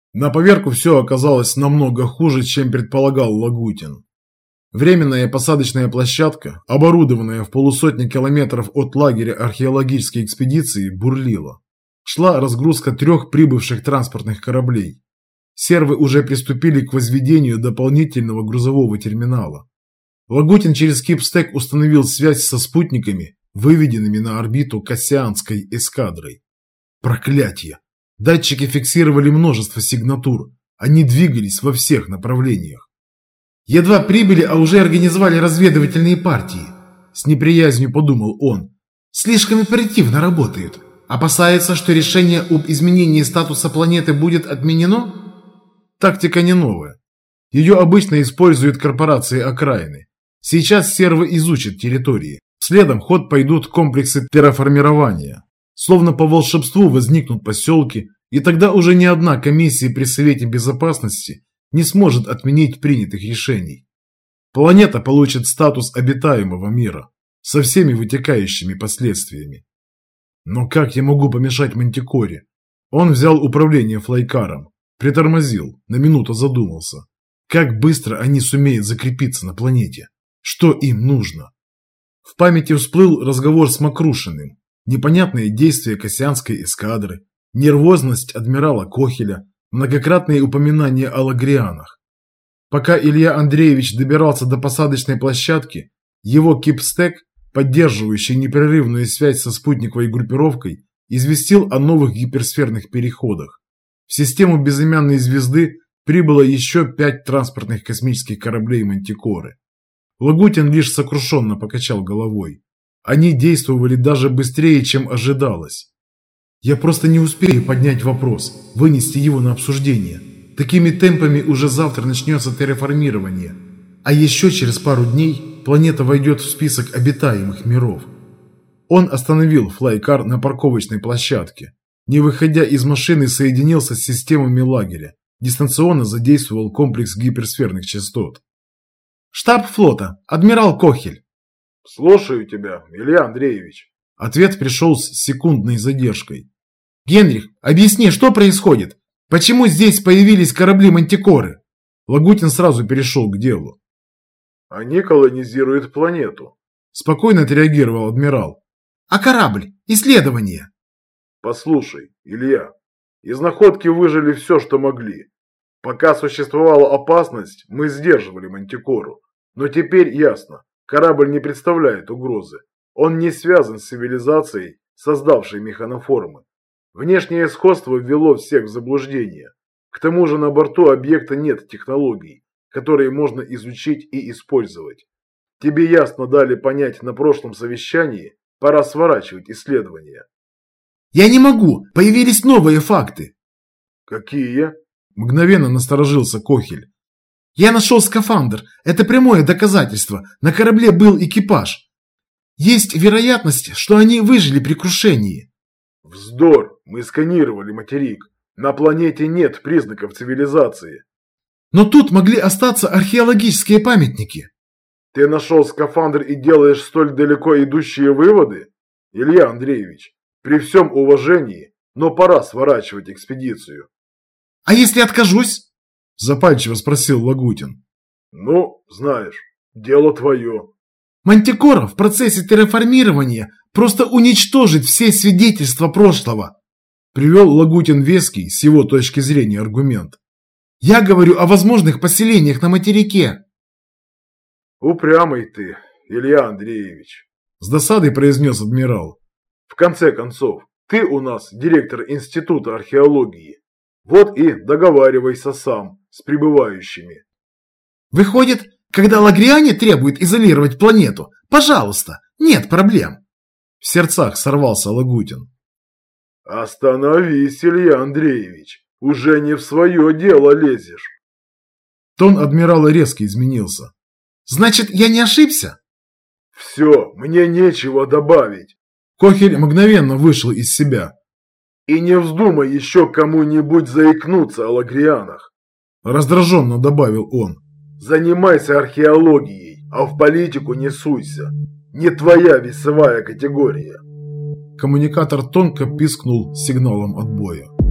На поверку все оказалось намного хуже, чем предполагал Лагутин. Временная посадочная площадка, оборудованная в полусотни километров от лагеря археологической экспедиции, бурлила. Шла разгрузка 3 прибывших транспортных кораблей. Сервы уже приступили к возведению дополнительного грузового терминала. Лагутин через Кипстек установил связь со спутниками, выведенными на орбиту Кассианской эскадрой. Проклятье! Датчики фиксировали множество сигнатур. Они двигались во всех направлениях. «Едва прибыли, а уже организовали разведывательные партии», – с неприязнью подумал он. «Слишком оперативно работают. Опасается, что решение об изменении статуса планеты будет отменено?» Тактика не новая. Ее обычно используют корпорации окраины. Сейчас сервы изучат территории. Следом в ход пойдут комплексы терраформирования. Словно по волшебству возникнут поселки, и тогда уже ни одна комиссия при Совете Безопасности не сможет отменить принятых решений. Планета получит статус обитаемого мира, со всеми вытекающими последствиями. Но как я могу помешать Мантикоре? Он взял управление флайкаром, притормозил, на минуту задумался. Как быстро они сумеют закрепиться на планете? Что им нужно? В памяти всплыл разговор с Макрушиным, непонятные действия Кассианской эскадры, нервозность адмирала Кохеля, многократные упоминания о лагрианах. Пока Илья Андреевич добирался до посадочной площадки, его Кипстек, поддерживающий непрерывную связь со спутниковой группировкой, известил о новых гиперсферных переходах. В систему безымянной звезды прибыло еще 5 транспортных космических кораблей Мантикоры. Лагутин лишь сокрушенно покачал головой. Они действовали даже быстрее, чем ожидалось. «Я просто не успею поднять вопрос, вынести его на обсуждение. Такими темпами уже завтра начнется терраформирование. А еще через пару дней планета войдет в список обитаемых миров». Он остановил флайкар на парковочной площадке. Не выходя из машины, соединился с системами лагеря. Дистанционно задействовал комплекс гиперсферных частот. «Штаб флота, адмирал Кохель». «Слушаю тебя, Илья Андреевич». Ответ пришел с секундной задержкой. «Генрих, объясни, что происходит? Почему здесь появились корабли Мантикоры?» Лагутин сразу перешел к делу. «Они колонизируют планету», – спокойно отреагировал адмирал. «А корабль? Исследование?» «Послушай, Илья, из находки выжили все, что могли. Пока существовала опасность, мы сдерживали Мантикору. Но теперь ясно, корабль не представляет угрозы. Он не связан с цивилизацией, создавшей механоформы. Внешнее сходство ввело всех в заблуждение. К тому же на борту объекта нет технологий, которые можно изучить и использовать. Тебе ясно дали понять на прошлом совещании, пора сворачивать исследования». «Я не могу, появились новые факты». «Какие?» Мгновенно насторожился Кохель. «Я нашел скафандр, это прямое доказательство, на корабле был экипаж. Есть вероятность, что они выжили при крушении». «Вздор, мы сканировали материк. На планете нет признаков цивилизации». «Но тут могли остаться археологические памятники». «Ты нашел скафандр и делаешь столь далеко идущие выводы? Илья Андреевич, при всем уважении, но пора сворачивать экспедицию». «А если откажусь?» – запальчиво спросил Лагутин. «Ну, знаешь, дело твое». «Мантикора в процессе терраформирования просто уничтожит все свидетельства прошлого», – привел Лагутин веский, с его точки зрения, аргумент. «Я говорю о возможных поселениях на материке». «Упрямый ты, Илья Андреевич», – с досадой произнес адмирал. «В конце концов, ты у нас директор Института археологии. Вот и договаривайся сам с прибывающими». «Выходит, когда лагриане требуют изолировать планету, пожалуйста, нет проблем». В сердцах сорвался Лагутин. «Остановись, Илья Андреевич, уже не в свое дело лезешь». Тон адмирала резко изменился. «Значит, я не ошибся?» «Все, мне нечего добавить». Кохель мгновенно вышел из себя. «И не вздумай еще кому-нибудь заикнуться о лагрианах», – раздраженно добавил он. «Занимайся археологией, а в политику не суйся. Не твоя весовая категория». Коммуникатор тонко пискнул сигналом отбоя.